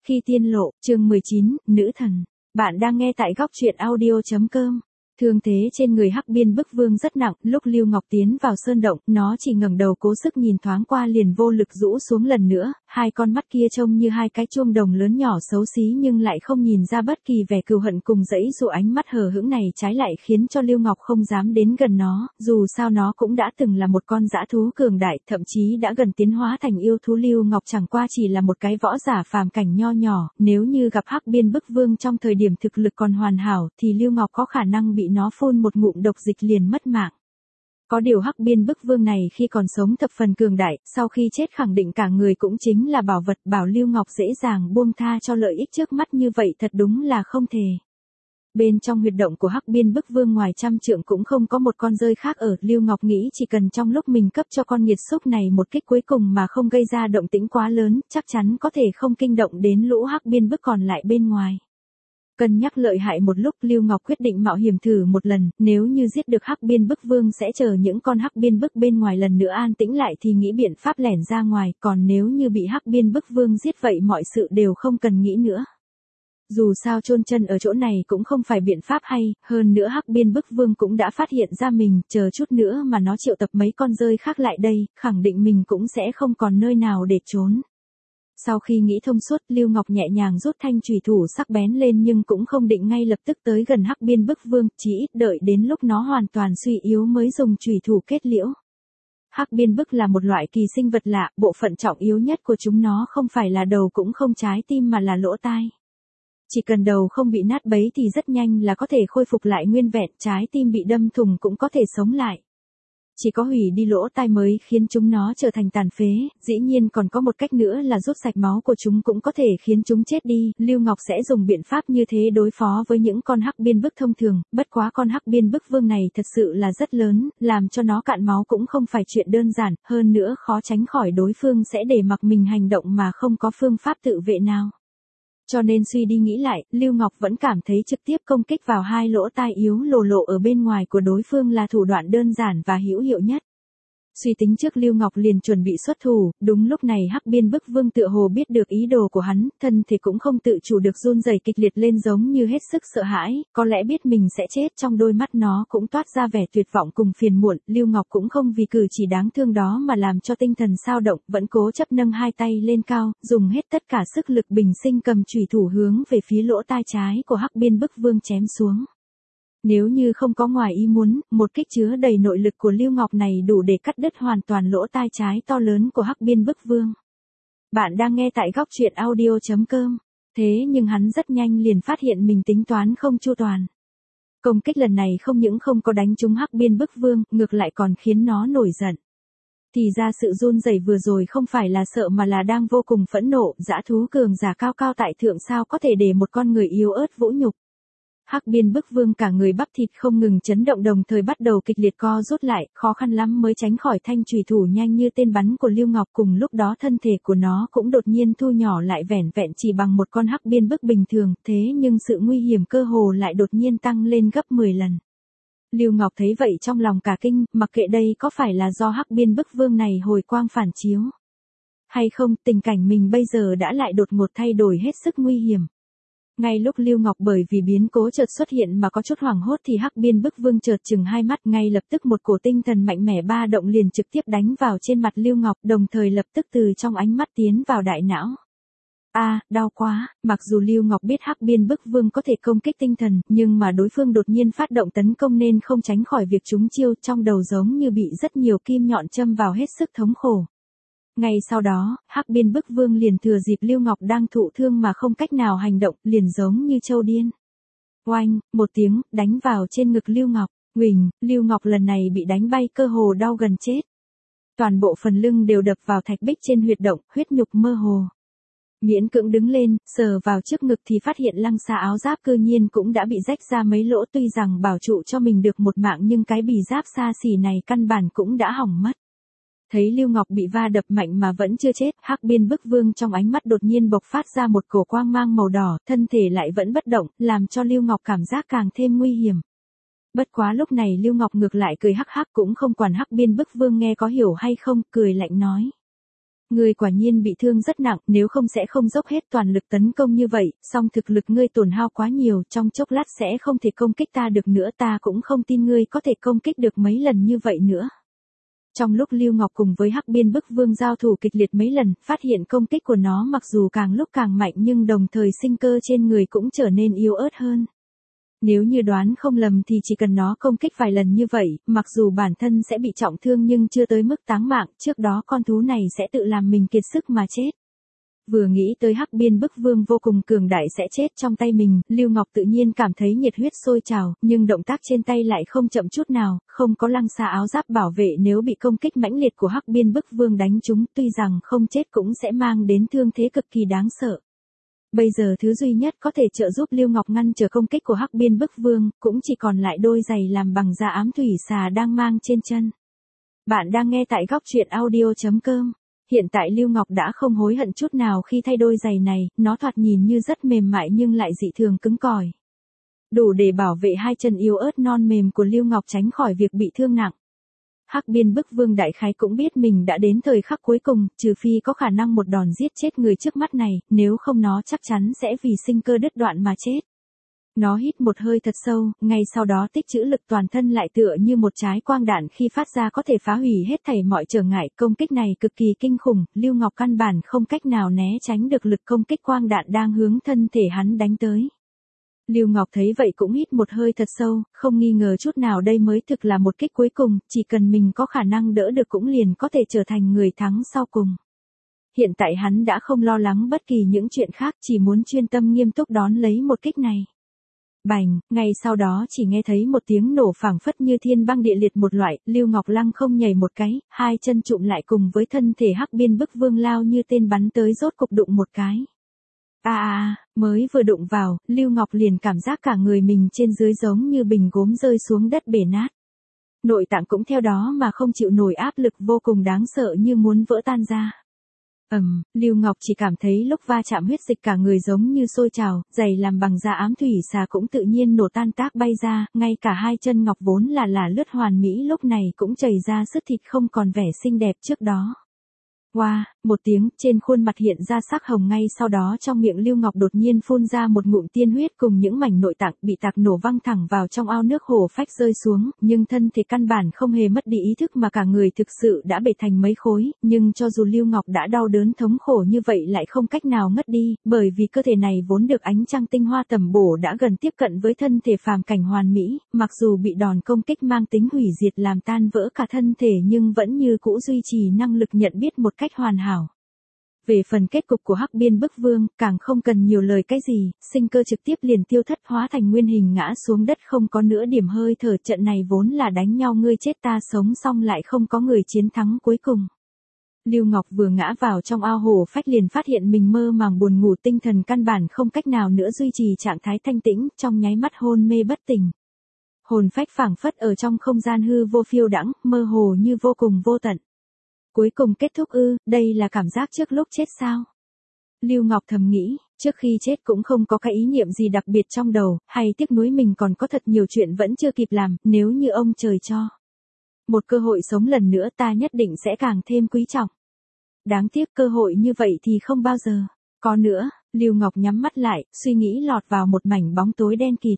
Khi tiên lộ, chương 19, nữ thần. Bạn đang nghe tại góc truyện audio.com. Thương thế trên người Hắc Biên Bức Vương rất nặng, lúc Lưu Ngọc tiến vào sơn động, nó chỉ ngẩng đầu cố sức nhìn thoáng qua liền vô lực rũ xuống lần nữa, hai con mắt kia trông như hai cái chuông đồng lớn nhỏ xấu xí nhưng lại không nhìn ra bất kỳ vẻ cừu hận cùng dẫy dụ ánh mắt hờ hững này trái lại khiến cho Lưu Ngọc không dám đến gần nó, dù sao nó cũng đã từng là một con dã thú cường đại, thậm chí đã gần tiến hóa thành yêu thú. Lưu Ngọc chẳng qua chỉ là một cái võ giả phàm cảnh nho nhỏ, nếu như gặp Hắc Biên Bức Vương trong thời điểm thực lực còn hoàn hảo thì Lưu Ngọc có khả năng bị nó phun một ngụm độc dịch liền mất mạng. Có điều Hắc Biên Bức Vương này khi còn sống thập phần cường đại, sau khi chết khẳng định cả người cũng chính là bảo vật, bảo Lưu Ngọc dễ dàng buông tha cho lợi ích trước mắt như vậy thật đúng là không thể. Bên trong huyệt động của Hắc Biên Bức Vương ngoài trăm trượng cũng không có một con rơi khác ở, Lưu Ngọc nghĩ chỉ cần trong lúc mình cấp cho con nghiệt xúc này một kích cuối cùng mà không gây ra động tĩnh quá lớn, chắc chắn có thể không kinh động đến lũ Hắc Biên Bức còn lại bên ngoài. Cân nhắc lợi hại một lúc, Lưu Ngọc quyết định mạo hiểm thử một lần, nếu như giết được Hắc Biên Bức Vương sẽ chờ những con Hắc Biên Bức bên ngoài lần nữa an tĩnh lại thì nghĩ biện pháp lẻn ra ngoài, còn nếu như bị Hắc Biên Bức Vương giết vậy mọi sự đều không cần nghĩ nữa. Dù sao chôn chân ở chỗ này cũng không phải biện pháp hay, hơn nữa Hắc Biên Bức Vương cũng đã phát hiện ra mình, chờ chút nữa mà nó triệu tập mấy con rơi khác lại đây, khẳng định mình cũng sẽ không còn nơi nào để trốn. Sau khi nghĩ thông suốt, Lưu Ngọc nhẹ nhàng rút thanh chùy thủ sắc bén lên nhưng cũng không định ngay lập tức tới gần Hắc Biên Bức Vương, chỉ ít đợi đến lúc nó hoàn toàn suy yếu mới dùng chùy thủ kết liễu. Hắc Biên Bức là một loại kỳ sinh vật lạ, bộ phận trọng yếu nhất của chúng nó không phải là đầu cũng không trái tim mà là lỗ tai. Chỉ cần đầu không bị nát bấy thì rất nhanh là có thể khôi phục lại nguyên vẹn, trái tim bị đâm thủng cũng có thể sống lại. Chỉ có hủy đi lỗ tai mới khiến chúng nó trở thành tàn phế, dĩ nhiên còn có một cách nữa là rút sạch máu của chúng cũng có thể khiến chúng chết đi. Lưu Ngọc sẽ dùng biện pháp như thế đối phó với những con Hắc Biên Bức thông thường, bất quá con Hắc Biên Bức Vương này thật sự là rất lớn, làm cho nó cạn máu cũng không phải chuyện đơn giản, hơn nữa khó tránh khỏi đối phương sẽ để mặc mình hành động mà không có phương pháp tự vệ nào. Cho nên suy đi nghĩ lại, Lưu Ngọc vẫn cảm thấy trực tiếp công kích vào hai lỗ tai yếu lồ lộ ở bên ngoài của đối phương là thủ đoạn đơn giản và hữu hiệu nhất. Suy tính trước, Lưu Ngọc liền chuẩn bị xuất thủ, đúng lúc này Hắc Biên Bức Vương tựa hồ biết được ý đồ của hắn, thân thể cũng không tự chủ được run rẩy kịch liệt lên giống như hết sức sợ hãi, có lẽ biết mình sẽ chết, trong đôi mắt nó cũng toát ra vẻ tuyệt vọng cùng phiền muộn. Lưu Ngọc cũng không vì cử chỉ đáng thương đó mà làm cho tinh thần xao động, vẫn cố chấp nâng hai tay lên cao, dùng hết tất cả sức lực bình sinh cầm chùy thủ hướng về phía lỗ tai trái của Hắc Biên Bức Vương chém xuống. Nếu như không có ngoài ý muốn, một kích chứa đầy nội lực của Lưu Ngọc này đủ để cắt đứt hoàn toàn lỗ tai trái to lớn của Hắc Biên Bức Vương. Bạn đang nghe tại góc truyện audio.com. Thế nhưng hắn rất nhanh liền phát hiện mình tính toán không chu toàn. Công kích lần này không những không có đánh trúng Hắc Biên Bức Vương, ngược lại còn khiến nó nổi giận. Thì ra sự run rẩy vừa rồi không phải là sợ mà là đang vô cùng phẫn nộ, dã thú cường giả cao cao tại thượng sao có thể để một con người yếu ớt vũ nhục. Hắc Biên Bức Vương cả người bắp thịt không ngừng chấn động, đồng thời bắt đầu kịch liệt co rút lại, khó khăn lắm mới tránh khỏi thanh chùy thủ nhanh như tên bắn của Lưu Ngọc. Cùng lúc đó thân thể của nó cũng đột nhiên thu nhỏ lại vẻn vẹn chỉ bằng một con Hắc Biên Bức bình thường, thế nhưng sự nguy hiểm cơ hồ lại đột nhiên tăng lên gấp 10 lần. Lưu Ngọc thấy vậy trong lòng cả kinh, mặc kệ đây có phải là do Hắc Biên Bức Vương này hồi quang phản chiếu hay không, tình cảnh mình bây giờ đã lại đột ngột thay đổi hết sức nguy hiểm. Ngay lúc Lưu Ngọc bởi vì biến cố chợt xuất hiện mà có chút hoảng hốt thì Hắc Biên Bức Vương chợt chừng hai mắt, ngay lập tức một cổ tinh thần mạnh mẽ ba động liền trực tiếp đánh vào trên mặt Lưu Ngọc, đồng thời lập tức từ trong ánh mắt tiến vào đại não. Đau quá. Mặc dù Lưu Ngọc biết Hắc Biên Bức Vương có thể công kích tinh thần, nhưng mà đối phương đột nhiên phát động tấn công nên không tránh khỏi việc trúng chiêu, trong đầu giống như bị rất nhiều kim nhọn châm vào hết sức thống khổ. Ngay sau đó, Hắc Biên Bức Vương liền thừa dịp Lưu Ngọc đang thụ thương mà không cách nào hành động, liền giống như trâu điên. Oanh, một tiếng, đánh vào trên ngực Lưu Ngọc. Huỳnh, Lưu Ngọc lần này bị đánh bay cơ hồ đau gần chết. Toàn bộ phần lưng đều đập vào thạch bích trên huyệt động, huyết nhục mơ hồ. Miễn cưỡng đứng lên, sờ vào trước ngực thì phát hiện lăng xà áo giáp cư nhiên cũng đã bị rách ra mấy lỗ, tuy rằng bảo trụ cho mình được một mạng nhưng cái bì giáp xa xỉ này căn bản cũng đã hỏng mất. Thấy Lưu Ngọc bị va đập mạnh mà vẫn chưa chết, Hắc Biên Bức Vương trong ánh mắt đột nhiên bộc phát ra một cổ quang mang màu đỏ, thân thể lại vẫn bất động, làm cho Lưu Ngọc cảm giác càng thêm nguy hiểm. Bất quá lúc này Lưu Ngọc ngược lại cười hắc hắc, cũng không quản Hắc Biên Bức Vương nghe có hiểu hay không, cười lạnh nói. Ngươi quả nhiên bị thương rất nặng, nếu không sẽ không dốc hết toàn lực tấn công như vậy, song thực lực ngươi tổn hao quá nhiều, trong chốc lát sẽ không thể công kích ta được nữa, ta cũng không tin ngươi có thể công kích được mấy lần như vậy nữa. Trong lúc Lưu Ngọc cùng với Hắc Biên Bức Vương giao thủ kịch liệt mấy lần, phát hiện công kích của nó mặc dù càng lúc càng mạnh nhưng đồng thời sinh cơ trên người cũng trở nên yếu ớt hơn. Nếu như đoán không lầm thì chỉ cần nó công kích vài lần như vậy, mặc dù bản thân sẽ bị trọng thương nhưng chưa tới mức táng mạng, trước đó con thú này sẽ tự làm mình kiệt sức mà chết. Vừa nghĩ tới Hắc Biên Bức Vương vô cùng cường đại sẽ chết trong tay mình, Lưu Ngọc tự nhiên cảm thấy nhiệt huyết sôi trào, nhưng động tác trên tay lại không chậm chút nào, không có lăng xa áo giáp bảo vệ nếu bị công kích mãnh liệt của Hắc Biên Bức Vương đánh trúng, tuy rằng không chết cũng sẽ mang đến thương thế cực kỳ đáng sợ. Bây giờ thứ duy nhất có thể trợ giúp Lưu Ngọc ngăn trở công kích của Hắc Biên Bức Vương, cũng chỉ còn lại đôi giày làm bằng da ám thủy xà đang mang trên chân. Bạn đang nghe tại góc truyện audio.com. Hiện tại Lưu Ngọc đã không hối hận chút nào khi thay đôi giày này, nó thoạt nhìn như rất mềm mại nhưng lại dị thường cứng cỏi. Đủ để bảo vệ hai chân yếu ớt non mềm của Lưu Ngọc tránh khỏi việc bị thương nặng. Hắc Biên Bức Vương đại khái cũng biết mình đã đến thời khắc cuối cùng, trừ phi có khả năng một đòn giết chết người trước mắt này, nếu không nó chắc chắn sẽ vì sinh cơ đứt đoạn mà chết. Nó hít một hơi thật sâu, ngay sau đó tích trữ lực toàn thân lại tựa như một trái quang đạn khi phát ra có thể phá hủy hết thảy mọi trở ngại, công kích này cực kỳ kinh khủng, Lưu Ngọc căn bản không cách nào né tránh được lực công kích quang đạn đang hướng thân thể hắn đánh tới. Lưu Ngọc thấy vậy cũng hít một hơi thật sâu, không nghi ngờ chút nào đây mới thực là một kích cuối cùng, chỉ cần mình có khả năng đỡ được cũng liền có thể trở thành người thắng sau cùng. Hiện tại hắn đã không lo lắng bất kỳ những chuyện khác, chỉ muốn chuyên tâm nghiêm túc đón lấy một kích này. Bành, ngay sau đó chỉ nghe thấy một tiếng nổ phảng phất như thiên băng địa liệt một loại, Lưu Ngọc lăng không nhảy một cái, hai chân chụm lại cùng với thân thể Hắc Biên Bức Vương lao như tên bắn tới rốt cục đụng một cái. Mới vừa đụng vào, Lưu Ngọc liền cảm giác cả người mình trên dưới giống như bình gốm rơi xuống đất bể nát. Nội tạng cũng theo đó mà không chịu nổi áp lực vô cùng đáng sợ như muốn vỡ tan ra. Lưu Ngọc chỉ cảm thấy lúc va chạm huyết dịch cả người giống như sôi trào, giày làm bằng da ám thủy xà cũng tự nhiên nổ tan tác bay ra, ngay cả hai chân ngọc vốn là lướt hoàn mỹ lúc này cũng chảy ra sứt thịt không còn vẻ xinh đẹp trước đó. Wow, một tiếng, trên khuôn mặt hiện ra sắc hồng ngay sau đó trong miệng Lưu Ngọc đột nhiên phun ra một ngụm tiên huyết cùng những mảnh nội tạng bị tạc nổ văng thẳng vào trong ao nước hổ phách rơi xuống, nhưng thân thể căn bản không hề mất đi ý thức mà cả người thực sự đã bể thành mấy khối, nhưng cho dù Lưu Ngọc đã đau đớn thống khổ như vậy lại không cách nào ngất đi, bởi vì cơ thể này vốn được ánh trăng tinh hoa tầm bổ đã gần tiếp cận với thân thể phàm cảnh hoàn mỹ, mặc dù bị đòn công kích mang tính hủy diệt làm tan vỡ cả thân thể nhưng vẫn như cũ duy trì năng lực nhận biết một cách hoàn hảo. Về phần kết cục của Hắc Biên Bức Vương, càng không cần nhiều lời cái gì, sinh cơ trực tiếp liền tiêu thất hóa thành nguyên hình ngã xuống đất không có nửa điểm hơi thở, trận này vốn là đánh nhau ngươi chết ta sống xong lại không có người chiến thắng cuối cùng. Lưu Ngọc vừa ngã vào trong ao hổ phách liền phát hiện mình mơ màng buồn ngủ, tinh thần căn bản không cách nào nữa duy trì trạng thái thanh tĩnh, trong nháy mắt hôn mê bất tỉnh. Hồn phách phảng phất ở trong không gian hư vô phiêu đãng, mơ hồ như vô cùng vô tận. Cuối cùng kết thúc ư, đây là cảm giác trước lúc chết sao? Lưu Ngọc thầm nghĩ, trước khi chết cũng không có cái ý niệm gì đặc biệt trong đầu, hay tiếc nuối mình còn có thật nhiều chuyện vẫn chưa kịp làm, nếu như ông trời cho một cơ hội sống lần nữa ta nhất định sẽ càng thêm quý trọng. Đáng tiếc cơ hội như vậy thì không bao giờ có nữa, Lưu Ngọc nhắm mắt lại, suy nghĩ lọt vào một mảnh bóng tối đen kịt.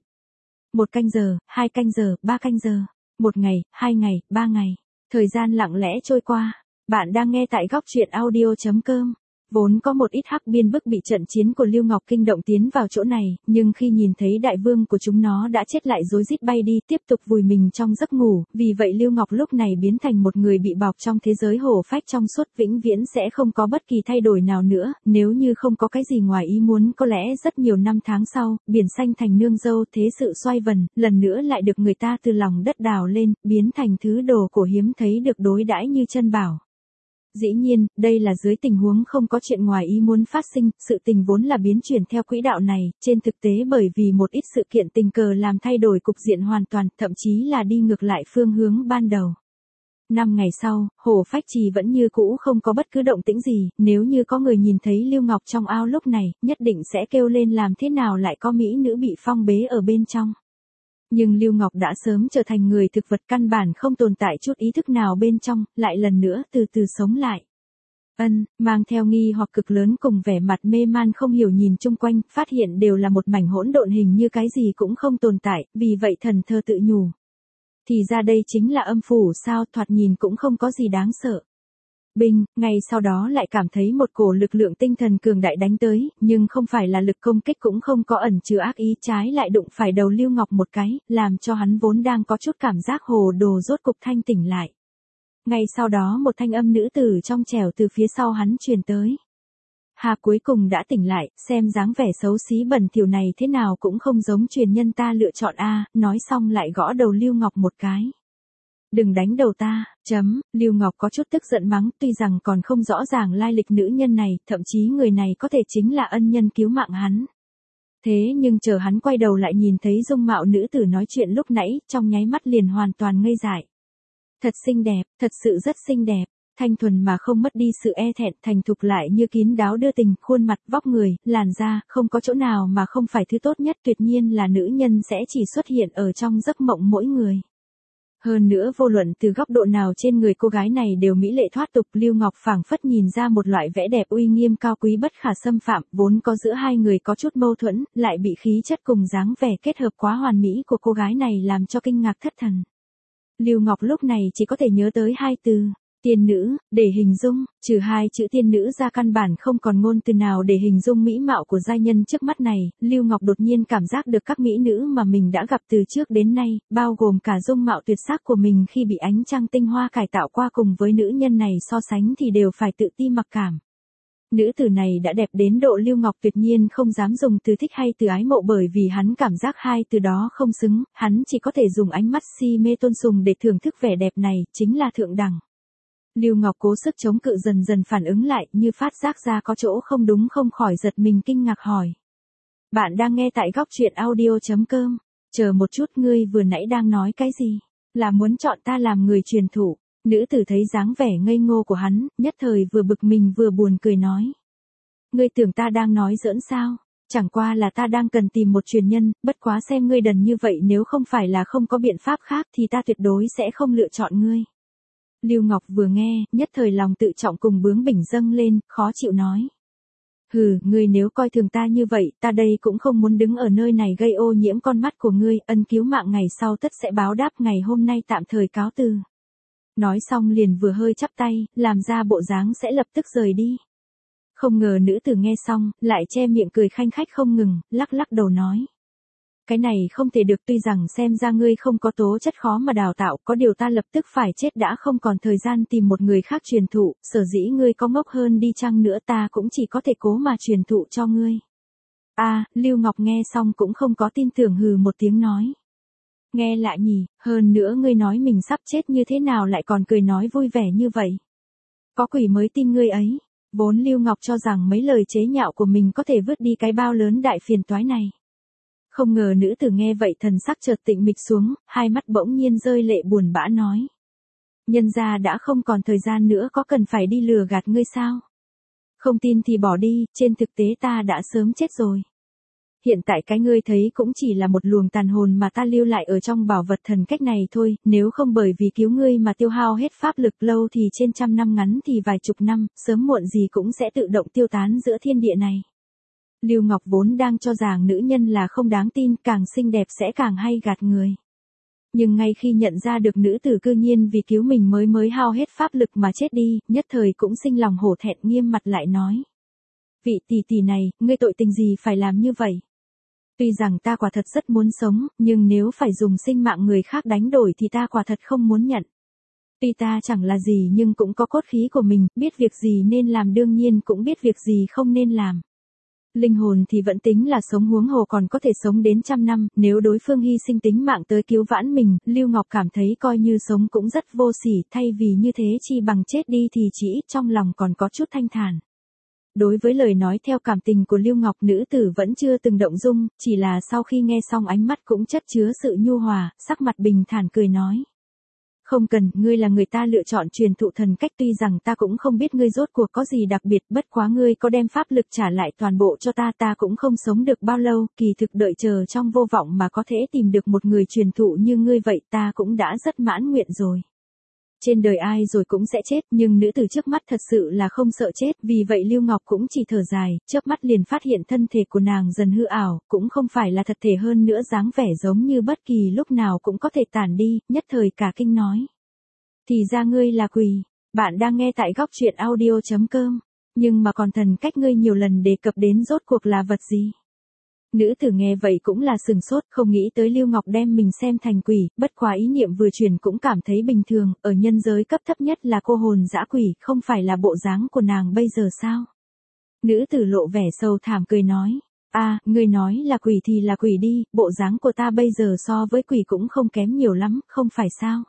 1 canh giờ, 2 canh giờ, 3 canh giờ, 1 ngày, 2 ngày, 3 ngày, thời gian lặng lẽ trôi qua. Bạn đang nghe tại góc truyện audio.com. Vốn có một ít Hắc Biên Bức bị trận chiến của Lưu Ngọc kinh động tiến vào chỗ này, nhưng khi nhìn thấy đại vương của chúng nó đã chết lại rối rít bay đi tiếp tục vùi mình trong giấc ngủ, vì vậy Lưu Ngọc lúc này biến thành một người bị bọc trong thế giới hổ phách trong suốt vĩnh viễn sẽ không có bất kỳ thay đổi nào nữa, nếu như không có cái gì ngoài ý muốn có lẽ rất nhiều năm tháng sau, biển xanh thành nương dâu thế sự xoay vần, lần nữa lại được người ta từ lòng đất đào lên, biến thành thứ đồ cổ hiếm thấy được đối đãi như chân bảo. Dĩ nhiên, đây là dưới tình huống không có chuyện ngoài ý muốn phát sinh, sự tình vốn là biến chuyển theo quỹ đạo này, trên thực tế bởi vì một ít sự kiện tình cờ làm thay đổi cục diện hoàn toàn, thậm chí là đi ngược lại phương hướng ban đầu. 5 ngày sau, hồ phách trì vẫn như cũ không có bất cứ động tĩnh gì, nếu như có người nhìn thấy Lưu Ngọc trong ao lúc này, nhất định sẽ kêu lên làm thế nào lại có mỹ nữ bị phong bế ở bên trong. Nhưng Lưu Ngọc đã sớm trở thành người thực vật căn bản không tồn tại chút ý thức nào bên trong, lại lần nữa từ từ sống lại. Mang theo nghi hoặc cực lớn cùng vẻ mặt mê man không hiểu nhìn chung quanh, phát hiện đều là một mảnh hỗn độn hình như cái gì cũng không tồn tại, vì vậy thần thơ tự nhủ. Thì ra đây chính là âm phủ sao, thoạt nhìn cũng không có gì đáng sợ. Ngay sau đó lại cảm thấy một cổ lực lượng tinh thần cường đại đánh tới, nhưng không phải là lực công kích cũng không có ẩn chứa ác ý, trái lại đụng phải đầu Lưu Ngọc một cái, làm cho hắn vốn đang có chút cảm giác hồ đồ rốt cục thanh tỉnh lại. Ngay sau đó một thanh âm nữ tử trong trẻo từ phía sau hắn truyền tới. Hà cuối cùng đã tỉnh lại, xem dáng vẻ xấu xí bẩn thỉu này thế nào cũng không giống truyền nhân ta lựa chọn a, nói xong lại gõ đầu Lưu Ngọc một cái. Đừng đánh đầu ta, Lưu Ngọc có chút tức giận mắng, tuy rằng còn không rõ ràng lai lịch nữ nhân này, thậm chí người này có thể chính là ân nhân cứu mạng hắn. Thế nhưng chờ hắn quay đầu lại nhìn thấy dung mạo nữ tử nói chuyện lúc nãy, trong nháy mắt liền hoàn toàn ngây dại. Thật xinh đẹp, thật sự rất xinh đẹp, thanh thuần mà không mất đi sự e thẹn, thành thục lại như kín đáo đưa tình, khuôn mặt, vóc người, làn da, không có chỗ nào mà không phải thứ tốt nhất, tuyệt nhiên là nữ nhân sẽ chỉ xuất hiện ở trong giấc mộng mỗi người. Hơn nữa vô luận từ góc độ nào trên người cô gái này đều mỹ lệ thoát tục, Lưu Ngọc phảng phất nhìn ra một loại vẻ đẹp uy nghiêm cao quý bất khả xâm phạm, vốn có giữa hai người có chút mâu thuẫn, lại bị khí chất cùng dáng vẻ kết hợp quá hoàn mỹ của cô gái này làm cho kinh ngạc thất thần. Lưu Ngọc lúc này chỉ có thể nhớ tới hai từ, tiên nữ, để hình dung, trừ hai chữ tiên nữ ra căn bản không còn ngôn từ nào để hình dung mỹ mạo của giai nhân trước mắt này, Lưu Ngọc đột nhiên cảm giác được các mỹ nữ mà mình đã gặp từ trước đến nay, bao gồm cả dung mạo tuyệt sắc của mình khi bị ánh trăng tinh hoa cải tạo qua cùng với nữ nhân này so sánh thì đều phải tự ti mặc cảm. Nữ tử này đã đẹp đến độ Lưu Ngọc tuyệt nhiên không dám dùng từ thích hay từ ái mộ bởi vì hắn cảm giác hai từ đó không xứng, hắn chỉ có thể dùng ánh mắt si mê tôn sùng để thưởng thức vẻ đẹp này, chính là thượng đẳng. Lưu Ngọc cố sức chống cự dần dần phản ứng lại, như phát giác ra có chỗ không đúng không khỏi giật mình kinh ngạc hỏi. Bạn đang nghe tại góc truyện audio.com, chờ một chút, ngươi vừa nãy đang nói cái gì? Là muốn chọn ta làm người truyền thụ? Nữ tử thấy dáng vẻ ngây ngô của hắn, nhất thời vừa bực mình vừa buồn cười nói. Ngươi tưởng ta đang nói giỡn sao? Chẳng qua là ta đang cần tìm một truyền nhân, bất quá xem ngươi đần như vậy, nếu không phải là không có biện pháp khác thì ta tuyệt đối sẽ không lựa chọn ngươi. Lưu Ngọc vừa nghe, nhất thời lòng tự trọng cùng bướng bỉnh dâng lên, khó chịu nói. Hừ, ngươi nếu coi thường ta như vậy, ta đây cũng không muốn đứng ở nơi này gây ô nhiễm con mắt của ngươi, ân cứu mạng ngày sau tất sẽ báo đáp, ngày hôm nay tạm thời cáo từ. Nói xong liền vừa hơi chắp tay, làm ra bộ dáng sẽ lập tức rời đi. Không ngờ nữ tử nghe xong, lại che miệng cười khanh khách không ngừng, lắc lắc đầu nói. Cái này không thể được, tuy rằng xem ra ngươi không có tố chất khó mà đào tạo, có điều ta lập tức phải chết đã không còn thời gian tìm một người khác truyền thụ, sở dĩ ngươi có ngốc hơn đi chăng nữa ta cũng chỉ có thể cố mà truyền thụ cho ngươi. Lưu Ngọc nghe xong cũng không có tin tưởng, hừ một tiếng nói. Nghe lạ nhỉ, hơn nữa ngươi nói mình sắp chết như thế nào lại còn cười nói vui vẻ như vậy. Có quỷ mới tin ngươi ấy. Vốn Lưu Ngọc cho rằng mấy lời chế nhạo của mình có thể vứt đi cái bao lớn đại phiền toái này. Không ngờ nữ tử nghe vậy thần sắc chợt tịnh mịch xuống, hai mắt bỗng nhiên rơi lệ buồn bã nói. Nhân gia đã không còn thời gian nữa, có cần phải đi lừa gạt ngươi sao? Không tin thì bỏ đi, trên thực tế ta đã sớm chết rồi. Hiện tại cái ngươi thấy cũng chỉ là một luồng tàn hồn mà ta lưu lại ở trong bảo vật thần cách này thôi, nếu không bởi vì cứu ngươi mà tiêu hao hết pháp lực, lâu thì trên 100 năm, ngắn thì vài chục năm, sớm muộn gì cũng sẽ tự động tiêu tán giữa thiên địa này. Lưu Ngọc vốn đang cho rằng nữ nhân là không đáng tin, càng xinh đẹp sẽ càng hay gạt người. Nhưng ngay khi nhận ra được nữ tử cư nhiên vì cứu mình mới hao hết pháp lực mà chết đi, nhất thời cũng sinh lòng hổ thẹn, nghiêm mặt lại nói. Vị tỷ tỷ này, ngươi tội tình gì phải làm như vậy? Tuy rằng ta quả thật rất muốn sống, nhưng nếu phải dùng sinh mạng người khác đánh đổi thì ta quả thật không muốn nhận. Tuy ta chẳng là gì nhưng cũng có cốt khí của mình, biết việc gì nên làm, đương nhiên cũng biết việc gì không nên làm. Linh hồn thì vẫn tính là sống, huống hồ còn có thể sống đến 100 năm, nếu đối phương hy sinh tính mạng tới cứu vãn mình, Lưu Ngọc cảm thấy coi như sống cũng rất vô sỉ, thay vì như thế chi bằng chết đi thì chỉ ít trong lòng còn có chút thanh thản. Đối với lời nói theo cảm tình của Lưu Ngọc, nữ tử vẫn chưa từng động dung, chỉ là sau khi nghe xong ánh mắt cũng chất chứa sự nhu hòa, sắc mặt bình thản cười nói. Không cần, ngươi là người ta lựa chọn truyền thụ thần cách, tuy rằng ta cũng không biết ngươi rốt cuộc có gì đặc biệt, bất quá ngươi có đem pháp lực trả lại toàn bộ cho ta, ta cũng không sống được bao lâu, kỳ thực đợi chờ trong vô vọng mà có thể tìm được một người truyền thụ như ngươi vậy ta cũng đã rất mãn nguyện rồi. Trên đời ai rồi cũng sẽ chết, nhưng nữ tử trước mắt thật sự là không sợ chết, vì vậy Lưu Ngọc cũng chỉ thở dài, chớp mắt liền phát hiện thân thể của nàng dần hư ảo, cũng không phải là thật thể, hơn nữa dáng vẻ giống như bất kỳ lúc nào cũng có thể tản đi, nhất thời cả kinh nói. Thì ra ngươi là quỷ. Bạn đang nghe tại góc truyện audio.com. Nhưng mà còn thần cách ngươi nhiều lần đề cập đến rốt cuộc là vật gì? Nữ tử nghe vậy cũng là sừng sốt, không nghĩ tới Lưu Ngọc đem mình xem thành quỷ, bất quá ý niệm vừa chuyển cũng cảm thấy bình thường, ở nhân giới cấp thấp nhất là cô hồn dã quỷ, không phải là bộ dáng của nàng bây giờ sao? Nữ tử lộ vẻ sầu thảm cười nói, ngươi nói là quỷ thì là quỷ đi, bộ dáng của ta bây giờ so với quỷ cũng không kém nhiều lắm, không phải sao?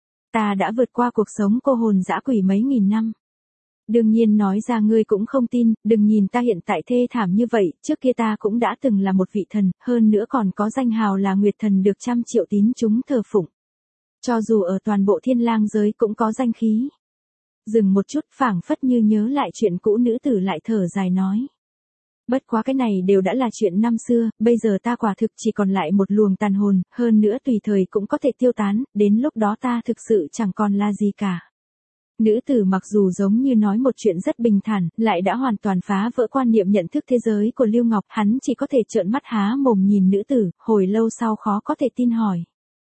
Ta đã vượt qua cuộc sống cô hồn dã quỷ mấy nghìn năm. Đương nhiên nói ra ngươi cũng không tin, đừng nhìn ta hiện tại thê thảm như vậy, trước kia ta cũng đã từng là một vị thần, hơn nữa còn có danh hào là Nguyệt Thần được trăm triệu tín chúng thờ phụng. Cho dù ở toàn bộ thiên lang giới cũng có danh khí. Dừng một chút, phảng phất như nhớ lại chuyện cũ, nữ tử lại thở dài nói. Bất quá cái này đều đã là chuyện năm xưa, bây giờ ta quả thực chỉ còn lại một luồng tàn hồn, hơn nữa tùy thời cũng có thể tiêu tán, đến lúc đó ta thực sự chẳng còn là gì cả. Nữ tử mặc dù giống như nói một chuyện rất bình thản, lại đã hoàn toàn phá vỡ quan niệm nhận thức thế giới của Lưu Ngọc, hắn chỉ có thể trợn mắt há mồm nhìn nữ tử, hồi lâu sau khó có thể tin hỏi.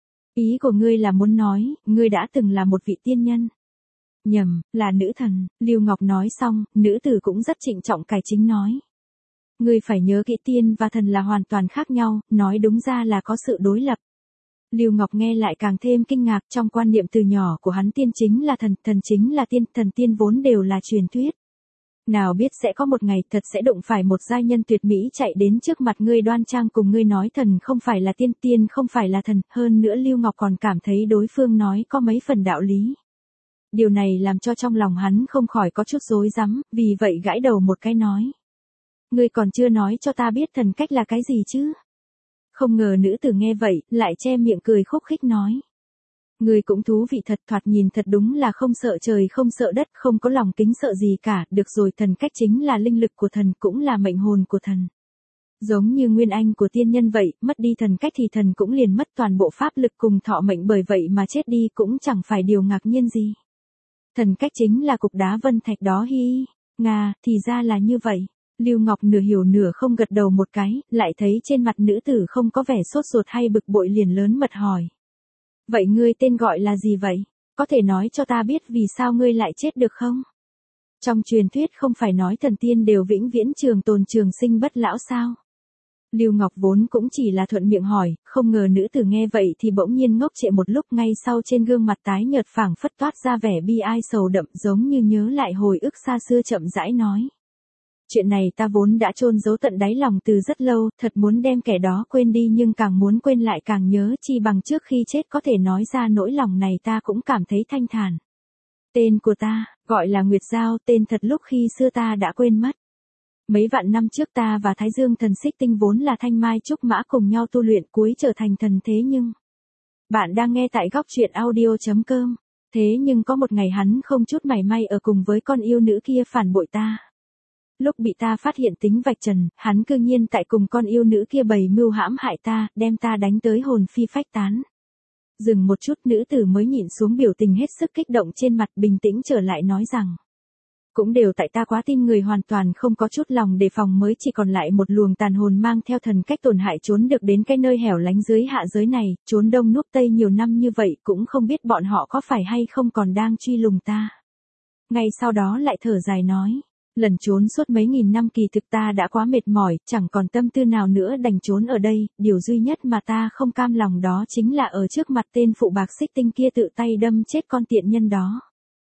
Ý của ngươi là muốn nói, ngươi đã từng là một vị tiên nhân. Nhầm, là nữ thần. Lưu Ngọc nói xong, nữ tử cũng rất trịnh trọng cải chính nói. Ngươi phải nhớ kỹ, tiên và thần là hoàn toàn khác nhau, nói đúng ra là có sự đối lập. Lưu Ngọc nghe lại càng thêm kinh ngạc, trong quan niệm từ nhỏ của hắn tiên chính là thần, thần chính là tiên, thần tiên vốn đều là truyền thuyết. Nào biết sẽ có một ngày thật sẽ đụng phải một giai nhân tuyệt mỹ chạy đến trước mặt ngươi đoan trang cùng ngươi nói thần không phải là tiên, tiên không phải là thần, hơn nữa Lưu Ngọc còn cảm thấy đối phương nói có mấy phần đạo lý. Điều này làm cho trong lòng hắn không khỏi có chút rối rắm, vì vậy gãi đầu một cái nói. Ngươi còn chưa nói cho ta biết thần cách là cái gì chứ? Không ngờ nữ tử nghe vậy, lại che miệng cười khúc khích nói. Ngươi cũng thú vị thật, thoạt nhìn thật đúng là không sợ trời không sợ đất, không có lòng kính sợ gì cả, được rồi, thần cách chính là linh lực của thần, cũng là mệnh hồn của thần. Giống như nguyên anh của tiên nhân vậy, mất đi thần cách thì thần cũng liền mất toàn bộ pháp lực cùng thọ mệnh, bởi vậy mà chết đi cũng chẳng phải điều ngạc nhiên gì. Thần cách chính là cục đá vân thạch đó hi. Nga, thì ra là như vậy. Lưu Ngọc nửa hiểu nửa không gật đầu một cái, lại thấy trên mặt nữ tử không có vẻ sốt ruột hay bực bội, liền lớn mật hỏi. Vậy ngươi tên gọi là gì vậy? Có thể nói cho ta biết vì sao ngươi lại chết được không? Trong truyền thuyết không phải nói thần tiên đều vĩnh viễn trường tồn trường sinh bất lão sao? Lưu Ngọc vốn cũng chỉ là thuận miệng hỏi, không ngờ nữ tử nghe vậy thì bỗng nhiên ngốc trệ một lúc, ngay sau trên gương mặt tái nhợt phảng phất toát ra vẻ bi ai sầu đậm, giống như nhớ lại hồi ức xa xưa, chậm rãi nói. Chuyện này ta vốn đã chôn giấu tận đáy lòng từ rất lâu, thật muốn đem kẻ đó quên đi, nhưng càng muốn quên lại càng nhớ, chi bằng trước khi chết có thể nói ra nỗi lòng này ta cũng cảm thấy thanh thản. Tên của ta, gọi là Nguyệt Giao, tên thật lúc khi xưa ta đã quên mất. Mấy vạn năm trước ta và Thái Dương thần xích tinh vốn là thanh mai trúc mã cùng nhau tu luyện, cuối trở thành thần, thế nhưng... Bạn đang nghe tại góc truyện audio.com. Thế nhưng có một ngày hắn không chút mảy may ở cùng với con yêu nữ kia, phản bội ta. Lúc bị ta phát hiện tính vạch trần, hắn cư nhiên tại cùng con yêu nữ kia bày mưu hãm hại ta, đem ta đánh tới hồn phi phách tán. Dừng một chút, nữ tử mới nhịn xuống biểu tình hết sức kích động trên mặt, bình tĩnh trở lại nói rằng. Cũng đều tại ta quá tin người, hoàn toàn không có chút lòng đề phòng, mới chỉ còn lại một luồng tàn hồn mang theo thần cách tổn hại trốn được đến cái nơi hẻo lánh dưới hạ giới này, trốn đông núp tây nhiều năm như vậy, cũng không biết bọn họ có phải hay không còn đang truy lùng ta. Ngay sau đó lại thở dài nói. Lần trốn suốt mấy nghìn năm kỳ thực ta đã quá mệt mỏi, chẳng còn tâm tư nào nữa, đành trốn ở đây, điều duy nhất mà ta không cam lòng đó chính là ở trước mặt tên phụ bạc xích tinh kia tự tay đâm chết con tiện nhân đó.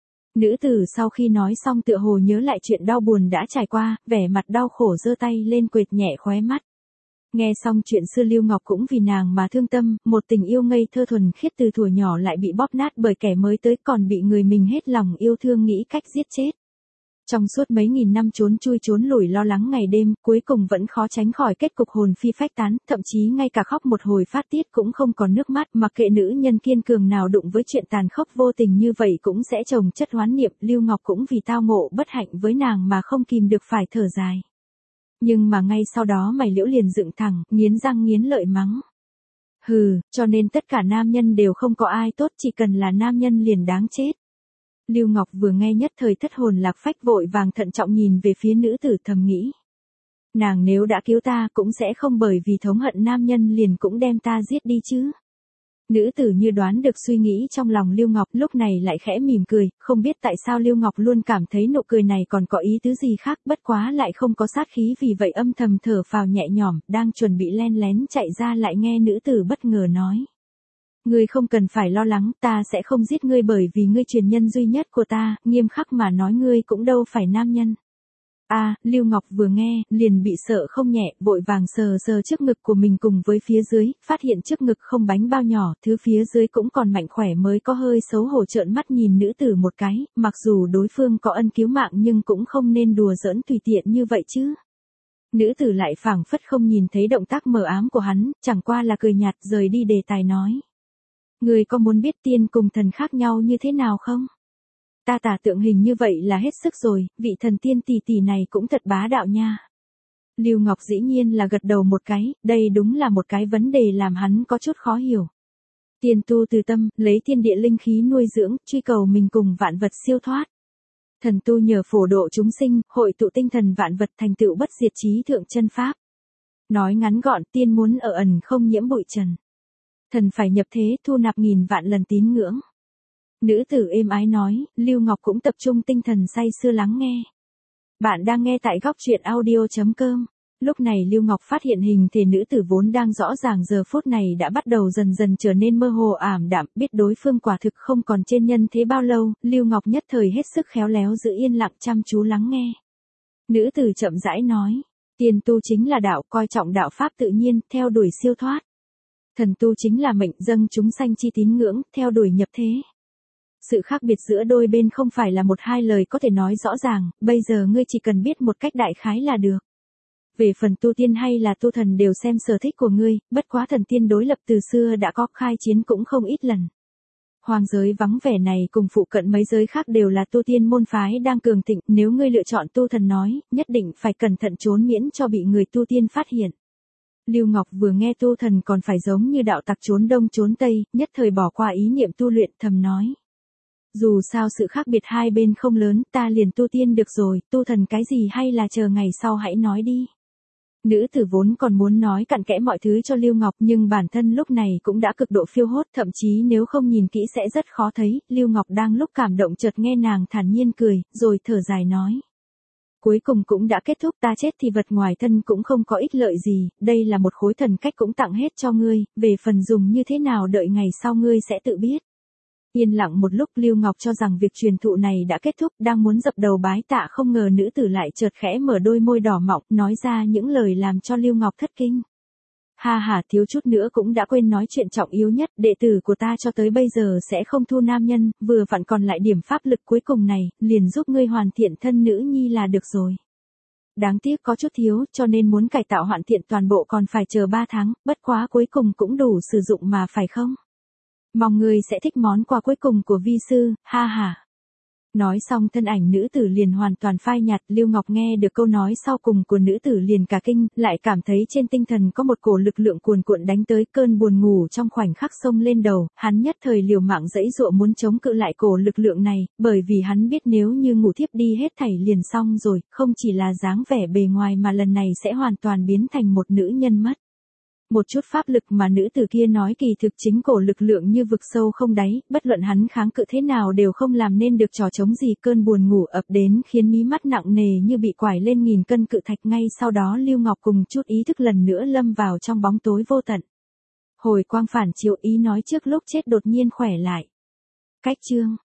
Nữ tử sau khi nói xong tựa hồ nhớ lại chuyện đau buồn đã trải qua, vẻ mặt đau khổ giơ tay lên quệt nhẹ khóe mắt. Nghe xong chuyện xưa, Lưu Ngọc cũng vì nàng mà thương tâm, một tình yêu ngây thơ thuần khiết từ thuở nhỏ lại bị bóp nát bởi kẻ mới tới, còn bị người mình hết lòng yêu thương nghĩ cách giết chết. Trong suốt mấy nghìn năm trốn chui trốn lủi lo lắng ngày đêm, cuối cùng vẫn khó tránh khỏi kết cục hồn phi phách tán, thậm chí ngay cả khóc một hồi phát tiết cũng không còn nước mắt, mặc kệ nữ nhân kiên cường nào đụng với chuyện tàn khốc vô tình như vậy cũng sẽ chồng chất oán niệm. Lưu Ngọc cũng vì tao ngộ bất hạnh với nàng mà không kìm được phải thở dài. Nhưng mà ngay sau đó mày liễu liền dựng thẳng, nghiến răng nghiến lợi mắng. Hừ, cho nên tất cả nam nhân đều không có ai tốt, chỉ cần là nam nhân liền đáng chết. Lưu Ngọc vừa nghe nhất thời thất hồn lạc phách vội vàng thận trọng nhìn về phía nữ tử thầm nghĩ. Nàng nếu đã cứu ta cũng sẽ không bởi vì thống hận nam nhân liền cũng đem ta giết đi chứ. Nữ tử như đoán được suy nghĩ trong lòng Lưu Ngọc lúc này lại khẽ mỉm cười, không biết tại sao Lưu Ngọc luôn cảm thấy nụ cười này còn có ý tứ gì khác bất quá lại không có sát khí vì vậy âm thầm thở phào nhẹ nhõm, đang chuẩn bị len lén chạy ra lại nghe nữ tử bất ngờ nói. Ngươi không cần phải lo lắng, ta sẽ không giết ngươi bởi vì ngươi truyền nhân duy nhất của ta, nghiêm khắc mà nói ngươi cũng đâu phải nam nhân. Lưu Ngọc vừa nghe, liền bị sợ không nhẹ, vội vàng sờ sờ trước ngực của mình cùng với phía dưới, phát hiện trước ngực không bánh bao nhỏ, thứ phía dưới cũng còn mạnh khỏe mới có hơi xấu hổ trợn mắt nhìn nữ tử một cái, mặc dù đối phương có ân cứu mạng nhưng cũng không nên đùa giỡn tùy tiện như vậy chứ. Nữ tử lại phảng phất không nhìn thấy động tác mờ ám của hắn, chẳng qua là cười nhạt rời đi đề tài nói. Người có muốn biết tiên cùng thần khác nhau như thế nào không? Ta tả tượng hình như vậy là hết sức rồi, vị thần tiên tỷ tỷ này cũng thật bá đạo nha. Lưu Ngọc dĩ nhiên là gật đầu một cái, đây đúng là một cái vấn đề làm hắn có chút khó hiểu. Tiên tu từ tâm, lấy thiên địa linh khí nuôi dưỡng, truy cầu mình cùng vạn vật siêu thoát. Thần tu nhờ phổ độ chúng sinh, hội tụ tinh thần vạn vật thành tựu bất diệt chí thượng chân pháp. Nói ngắn gọn, tiên muốn ở ẩn không nhiễm bụi trần. Thần phải nhập thế thu nạp nghìn vạn lần tín ngưỡng. Nữ tử êm ái nói, Lưu Ngọc cũng tập trung tinh thần say sưa lắng nghe. Bạn đang nghe tại góc truyện audio.com. Lúc này Lưu Ngọc phát hiện hình thể nữ tử vốn đang rõ ràng giờ phút này đã bắt đầu dần dần trở nên mơ hồ ảm đạm, biết đối phương quả thực không còn trên nhân thế bao lâu, Lưu Ngọc nhất thời hết sức khéo léo giữ yên lặng chăm chú lắng nghe. Nữ tử chậm rãi nói, tiên tu chính là đạo, coi trọng đạo pháp tự nhiên, theo đuổi siêu thoát. Thần tu chính là mệnh dâng chúng sanh chi tín ngưỡng, theo đuổi nhập thế. Sự khác biệt giữa đôi bên không phải là một hai lời có thể nói rõ ràng, bây giờ ngươi chỉ cần biết một cách đại khái là được. Về phần tu tiên hay là tu thần đều xem sở thích của ngươi, bất quá thần tiên đối lập từ xưa đã có khai chiến cũng không ít lần. Hoàng giới vắng vẻ này cùng phụ cận mấy giới khác đều là tu tiên môn phái đang cường thịnh, nếu ngươi lựa chọn tu thần nói, nhất định phải cẩn thận trốn miễn cho bị người tu tiên phát hiện. Lưu Ngọc vừa nghe tu thần còn phải giống như đạo tặc trốn đông trốn tây, nhất thời bỏ qua ý niệm tu luyện thầm nói. Dù sao sự khác biệt hai bên không lớn, ta liền tu tiên được rồi, tu thần cái gì hay là chờ ngày sau hãy nói đi. Nữ tử vốn còn muốn nói cặn kẽ mọi thứ cho Lưu Ngọc nhưng bản thân lúc này cũng đã cực độ phiêu hốt, thậm chí nếu không nhìn kỹ sẽ rất khó thấy, Lưu Ngọc đang lúc cảm động chợt nghe nàng thản nhiên cười, rồi thở dài nói. Cuối cùng cũng đã kết thúc, ta chết thì vật ngoài thân cũng không có ích lợi gì, đây là một khối thần cách cũng tặng hết cho ngươi, về phần dùng như thế nào đợi ngày sau ngươi sẽ tự biết. Yên lặng một lúc Lưu Ngọc cho rằng việc truyền thụ này đã kết thúc, đang muốn dập đầu bái tạ không ngờ nữ tử lại chợt khẽ mở đôi môi đỏ mọng, nói ra những lời làm cho Lưu Ngọc thất kinh. Ha, thiếu chút nữa cũng đã quên nói chuyện trọng yếu nhất, đệ tử của ta cho tới bây giờ sẽ không thu nam nhân, vừa vặn còn lại điểm pháp lực cuối cùng này, liền giúp ngươi hoàn thiện thân nữ nhi là được rồi. Đáng tiếc có chút thiếu, cho nên muốn cải tạo hoàn thiện toàn bộ còn phải chờ 3 tháng, bất quá cuối cùng cũng đủ sử dụng mà phải không? Mong ngươi sẽ thích món quà cuối cùng của vi sư, ha. Nói xong thân ảnh nữ tử liền hoàn toàn phai nhạt, Lưu Ngọc nghe được câu nói sau cùng của nữ tử liền cả kinh, lại cảm thấy trên tinh thần có một cổ lực lượng cuồn cuộn đánh tới, cơn buồn ngủ trong khoảnh khắc xông lên đầu, hắn nhất thời liều mạng giãy giụa muốn chống cự lại cổ lực lượng này, bởi vì hắn biết nếu như ngủ thiếp đi hết thảy liền xong rồi, không chỉ là dáng vẻ bề ngoài mà lần này sẽ hoàn toàn biến thành một nữ nhân mất. Một chút pháp lực mà nữ tử kia nói kỳ thực chính cổ lực lượng như vực sâu không đáy, bất luận hắn kháng cự thế nào đều không làm nên được trò chống gì, cơn buồn ngủ ập đến khiến mí mắt nặng nề như bị quải lên nghìn cân cự thạch, ngay sau đó Lưu Ngọc cùng chút ý thức lần nữa lâm vào trong bóng tối vô tận. Hồi quang phản chiếu, ý nói trước lúc chết đột nhiên khỏe lại. Cách chương